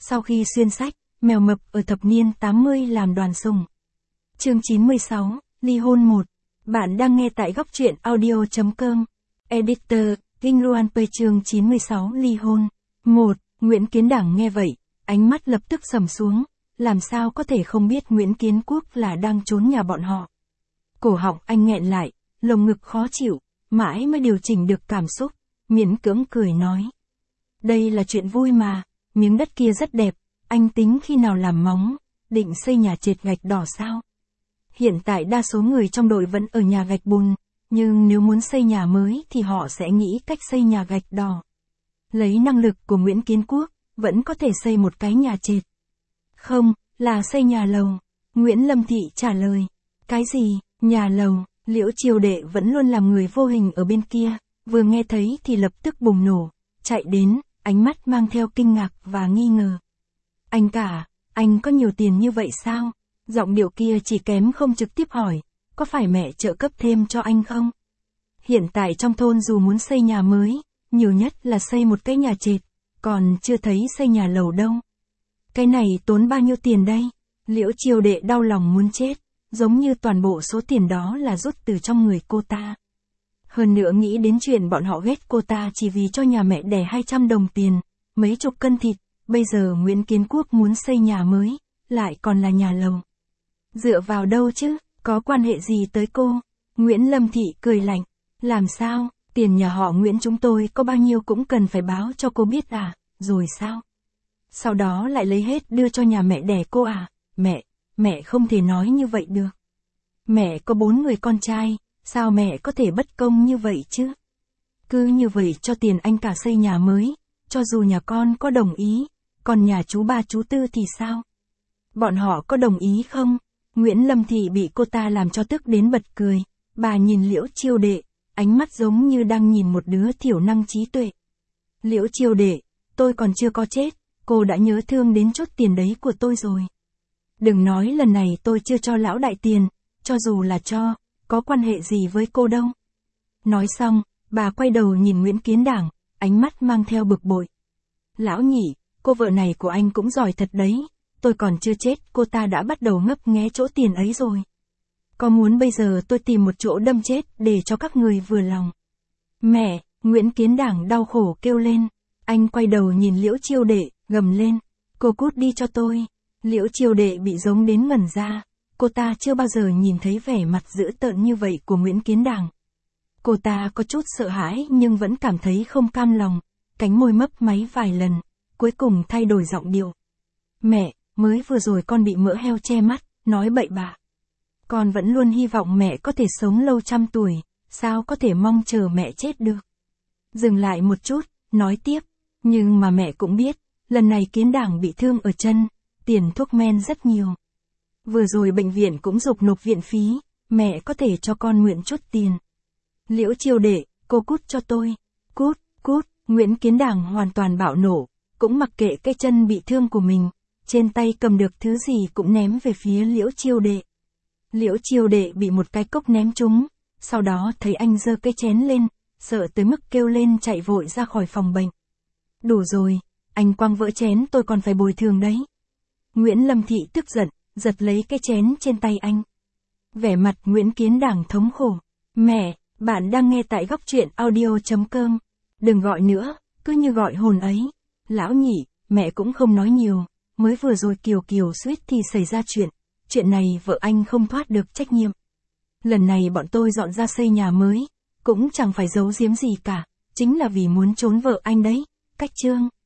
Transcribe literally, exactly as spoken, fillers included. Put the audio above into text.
Sau khi xuyên sách, mèo mập ở thập niên tám mươi làm đoàn sùng. Chương chín mươi sáu, ly hôn một. Bạn đang nghe tại góc truyện audio chấm com. Editor, Kinh Luan P chương chín mươi sáu ly hôn. một. Nguyễn Kiến Đảng nghe vậy, ánh mắt lập tức sầm xuống, làm sao có thể không biết Nguyễn Kiến Quốc là đang trốn nhà bọn họ. Cổ họng anh nghẹn lại, lồng ngực khó chịu, mãi mới điều chỉnh được cảm xúc, miễn cưỡng cười nói. Đây là chuyện vui mà, miếng đất kia rất đẹp, anh tính khi nào làm móng, định xây nhà trệt gạch đỏ sao? Hiện tại đa số người trong đội vẫn ở nhà gạch bùn, nhưng nếu muốn xây nhà mới thì họ sẽ nghĩ cách xây nhà gạch đỏ. Lấy năng lực của Nguyễn Kiến Quốc, vẫn có thể xây một cái nhà trệt. Không, là xây nhà lầu. Nguyễn Lâm Thị trả lời. Cái gì, nhà lầu? Liễu Triều Đệ vẫn luôn làm người vô hình ở bên kia, vừa nghe thấy thì lập tức bùng nổ, chạy đến, ánh mắt mang theo kinh ngạc và nghi ngờ. Anh cả, anh có nhiều tiền như vậy sao? Giọng điệu kia chỉ kém không trực tiếp hỏi, có phải mẹ trợ cấp thêm cho anh không? Hiện tại trong thôn dù muốn xây nhà mới, nhiều nhất là xây một cái nhà trệt, còn chưa thấy xây nhà lầu đâu. Cái này tốn bao nhiêu tiền đây? Liễu Triều Đệ đau lòng muốn chết, giống như toàn bộ số tiền đó là rút từ trong người cô ta. Hơn nữa nghĩ đến chuyện bọn họ ghét cô ta chỉ vì cho nhà mẹ đẻ hai trăm đồng tiền, mấy chục cân thịt, bây giờ Nguyễn Kiến Quốc muốn xây nhà mới, lại còn là nhà lầu. Dựa vào đâu chứ, có quan hệ gì tới cô? Nguyễn Lâm Thị cười lạnh, làm sao, tiền nhà họ Nguyễn chúng tôi có bao nhiêu cũng cần phải báo cho cô biết à, rồi sao? Sau đó lại lấy hết đưa cho nhà mẹ đẻ cô à? Mẹ, mẹ không thể nói như vậy được. Mẹ có bốn người con trai, sao mẹ có thể bất công như vậy chứ? Cứ như vậy cho tiền anh cả xây nhà mới, cho dù nhà con có đồng ý, còn nhà chú ba chú tư thì sao? Bọn họ có đồng ý không? Nguyễn Lâm Thị bị cô ta làm cho tức đến bật cười, bà nhìn Liễu Triều Đệ, ánh mắt giống như đang nhìn một đứa thiểu năng trí tuệ. Liễu Triều Đệ, tôi còn chưa có chết, cô đã nhớ thương đến chút tiền đấy của tôi rồi. Đừng nói lần này tôi chưa cho lão đại tiền, cho dù là cho, có quan hệ gì với cô đâu. Nói xong, bà quay đầu nhìn Nguyễn Kiến Đảng, ánh mắt mang theo bực bội. Lão nhị, cô vợ này của anh cũng giỏi thật đấy, tôi còn chưa chết cô ta đã bắt đầu ngấp nghé chỗ tiền ấy rồi. Có muốn bây giờ tôi tìm một chỗ đâm chết để cho các người vừa lòng? Mẹ, Nguyễn Kiến Đảng đau khổ kêu lên. Anh quay đầu nhìn Liễu Triều Đệ, gầm lên. Cô cút đi cho tôi. Liễu Triều Đệ bị giống đến ngẩn ra. Cô ta chưa bao giờ nhìn thấy vẻ mặt dữ tợn như vậy của Nguyễn Kiến Đảng. Cô ta có chút sợ hãi nhưng vẫn cảm thấy không cam lòng. Cánh môi mấp máy vài lần, cuối cùng thay đổi giọng điệu. Mẹ, mới vừa rồi con bị mỡ heo che mắt, nói bậy bạ. Con vẫn luôn hy vọng mẹ có thể sống lâu trăm tuổi, sao có thể mong chờ mẹ chết được. Dừng lại một chút, nói tiếp, nhưng mà mẹ cũng biết, lần này Kiến Đảng bị thương ở chân, tiền thuốc men rất nhiều. Vừa rồi bệnh viện cũng giục nộp viện phí, mẹ có thể cho con mượn chút tiền. Liễu Triều Đệ, cô cút cho tôi, cút, cút, Nguyễn Kiến Đảng hoàn toàn bạo nổ, cũng mặc kệ cái chân bị thương của mình, trên tay cầm được thứ gì cũng ném về phía Liễu Triều Đệ. Liễu Triều Đệ bị một cái cốc ném trúng, sau đó thấy anh giơ cái chén lên, sợ tới mức kêu lên chạy vội ra khỏi phòng bệnh. Đủ rồi, anh quăng vỡ chén tôi còn phải bồi thường đấy. Nguyễn Lâm Thị tức giận, giật lấy cái chén trên tay anh. Vẻ mặt Nguyễn Kiến Đảng thống khổ. Mẹ, bạn đang nghe tại góc truyện audio chấm com. Đừng gọi nữa, cứ như gọi hồn ấy. Lão nhị, mẹ cũng không nói nhiều, mới vừa rồi Kiều Kiều suýt thì xảy ra chuyện. Chuyện này vợ anh không thoát được trách nhiệm. Lần này bọn tôi dọn ra xây nhà mới, cũng chẳng phải giấu giếm gì cả, chính là vì muốn trốn vợ anh đấy. Cách chương.